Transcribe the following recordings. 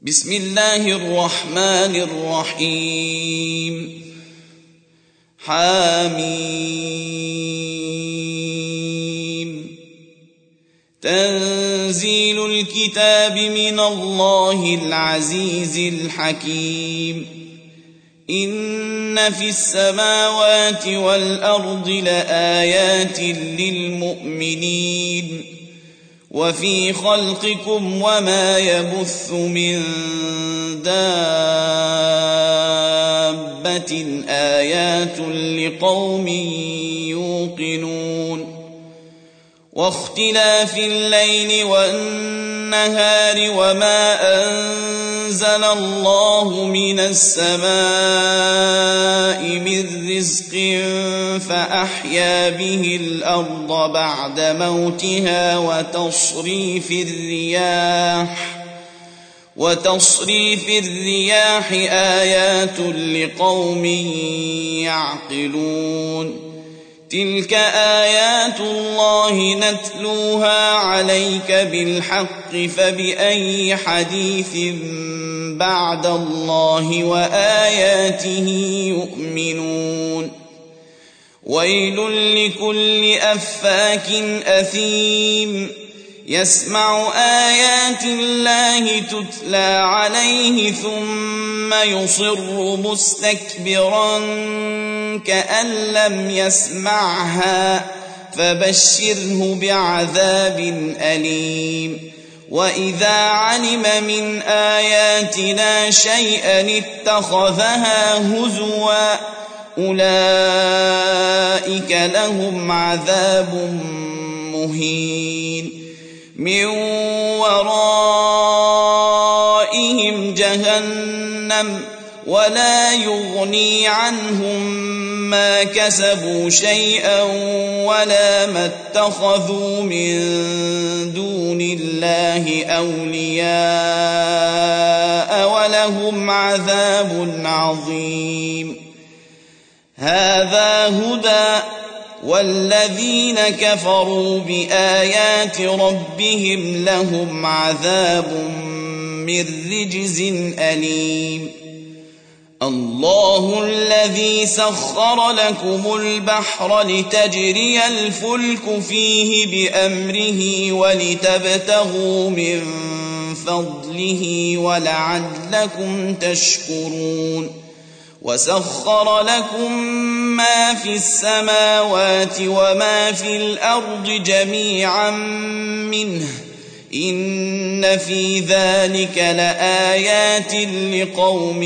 بسم الله الرحمن الرحيم حميم تنزيل الكتاب من الله العزيز الحكيم إن في السماوات والأرض لآيات للمؤمنين وفي خلقكم وما يبث من دابة آيات لقوم يوقنون واختلاف الليل والنهار وما أنزل الله من السماء من رزق فأحيا به الأرض بعد موتها وتصريف الرياح آيات لقوم يعقلون تلك آيات الله نتلوها عليك بالحق فبأي حديث بعد الله وآياته يؤمنون ويل لكل أفاك أثيم يسمع آيات الله تتلى عليه ثم يصر مستكبرا كأن لم يسمعها فبشره بعذاب أليم وإذا علم من آياتنا شيئا اتخذها هزوا أولئك لهم عذاب مهين من ورائهم جهنم ولا يغني عنهم ما كسبوا شيئا ولا ما اتخذوا من دون الله أولياء ولهم عذاب عظيم هذا هدى والذين كفروا بآيات ربهم لهم عذاب من رجز أليم الله الذي سخر لكم البحر لتجري الفلك فيه بأمره ولتبتغوا من فضله ولعلكم تشكرون وسخر لكم ما في السماوات وما في الأرض جميعا منه إن في ذلك لآيات لقوم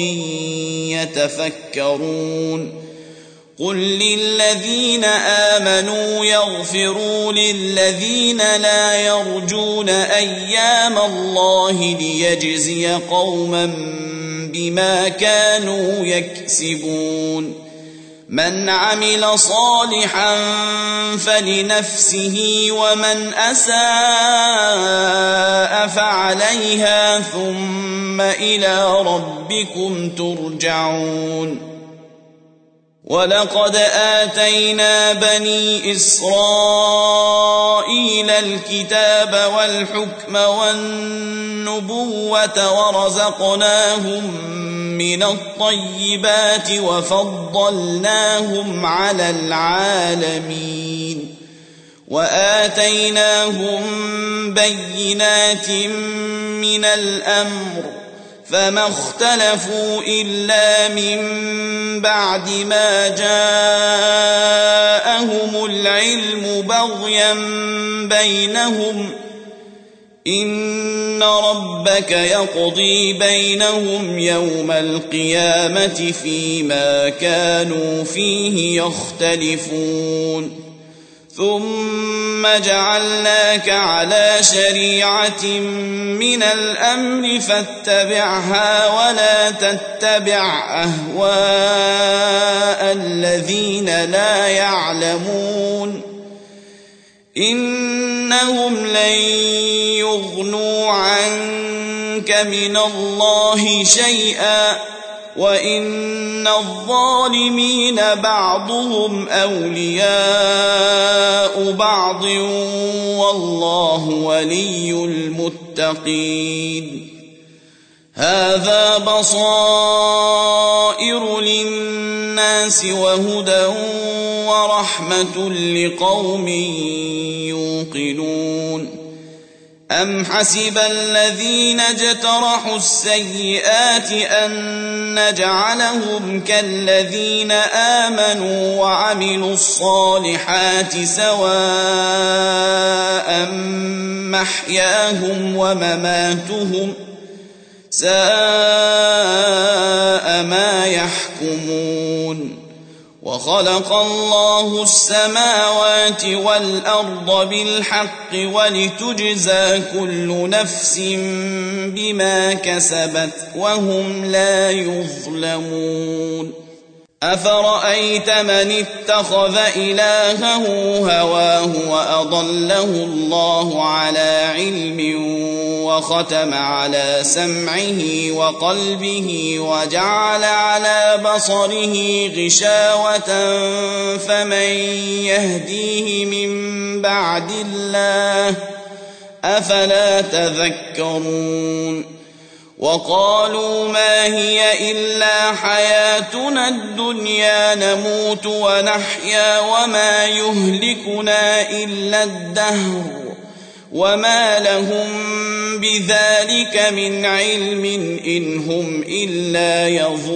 يتفكرون قل للذين آمنوا يغفروا للذين لا يرجون أيام الله ليجزي قوما بما كانوا يكسبون من عمل صالحا فلنفسه ومن أساء فعليها ثم إلى ربكم ترجعون ولقد آتينا بني إسرائيل الكتاب والحكم والنبوة ورزقناهم من الطيبات وفضلناهم على العالمين وآتيناهم بينات من الأمر فما اختلفوا إلا من بعد ما جاءهم العلم بغيا بينهم إن ربك يقضي بينهم يوم القيامة فيما كانوا فيه يختلفون ثم جعلناك على شريعة من الأمر فاتبعها ولا تتبع أهواء الذين لا يعلمون إنهم لن يغنوا عنك من الله شيئا وإن الظالمين بعضهم أولياء بعض والله ولي المتقين هذا بصائر للناس وهدى ورحمة لقوم يوقنون أم حسب الذين اجترحوا السيئات أن نجعلهم كالذين آمنوا وعملوا الصالحات سواء محياهم ومماتهم ساء ما يحكمون وخلق الله السماوات والأرض بالحق ولتجزى كل نفس بما كسبت وهم لا يظلمون أفرأيت من اتخذ إلهه هواه وأضله الله على علم وختم على سمعه وقلبه وجعل على بصره غشاوة فمن يهديه من بعد الله أفلا تذكرون وقالوا ما هي إلا حياتنا الدنيا نموت ونحيا وما يهلكنا إلا الدهر وما لهم بذلك من علم إن هم إلا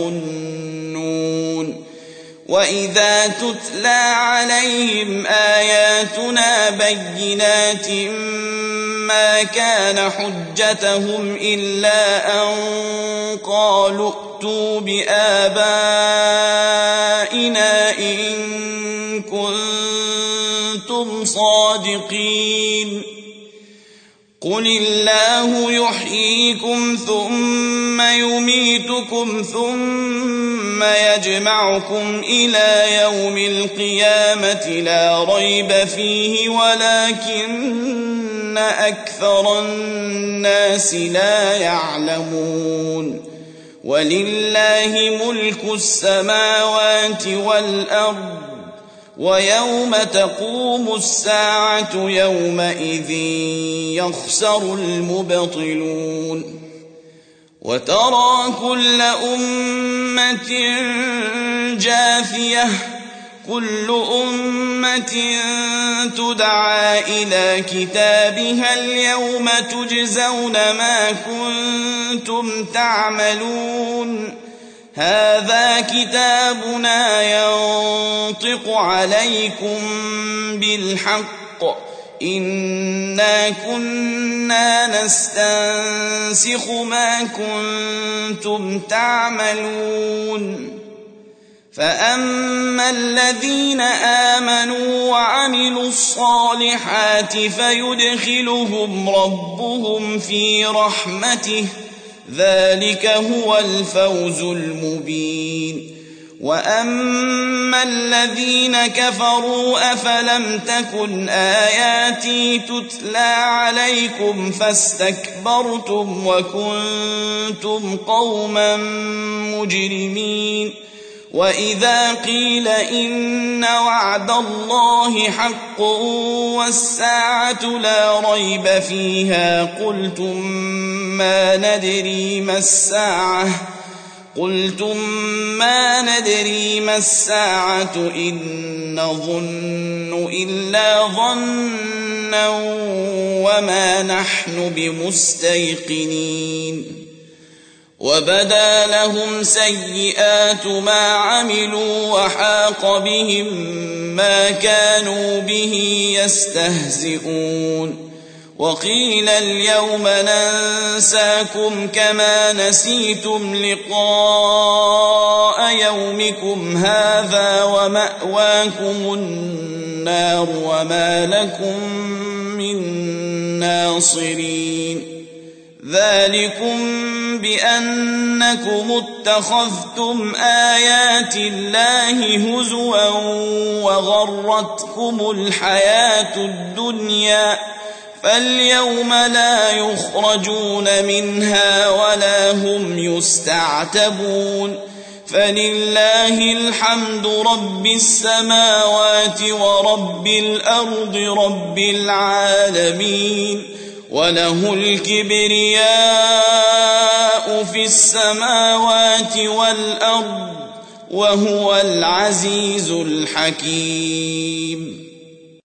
يظنون وإذا تتلى عليهم آياتنا بينات ما كان حجتهم إلا أن قالوا ائتوا بآبائنا إن كنتم صادقين قل الله يحييكم ثم يميتكم ثم يجمعكم إلى يوم القيامة لا ريب فيه ولكن أكثر الناس لا يعلمون ولله ملك السماوات والأرض ويوم تقوم الساعة يومئذ يخسر المبطلون وترى كل أمة جاثية كل أمة تدعى إلى كتابها اليوم تجزون ما كنتم تعملون هذا كتابنا ينطق عليكم بالحق إنا كنا نستنسخ ما كنتم تعملون فأما الذين آمنوا وعملوا الصالحات فيدخلهم ربهم في رحمته ذلك هو الفوز المبين وأما الذين كفروا أفلم تكن آياتي تتلى عليكم فاستكبرتم وكنتم قوما مجرمين وإذا قيل إن وعد الله حق والساعة لا ريب فيها قلتم ما ندري ما الساعة إن نظن إلا ظنا وما نحن بمستيقنين وبدا لهم سيئات ما عملوا وحاق بهم ما كانوا به يستهزئون وقيل اليوم ننساكم كما نسيتم لقاء يومكم هذا ومأواكم النار وما لكم من ناصرين ذلكم بأنكم اتخذتم آيات الله هزوا وغرتكم الحياة الدنيا فاليوم لا يخرجون منها ولا هم يستعتبون فلله الحمد رب السماوات ورب الأرض رب العالمين وله الكبرياء في السماوات والأرض وهو العزيز الحكيم.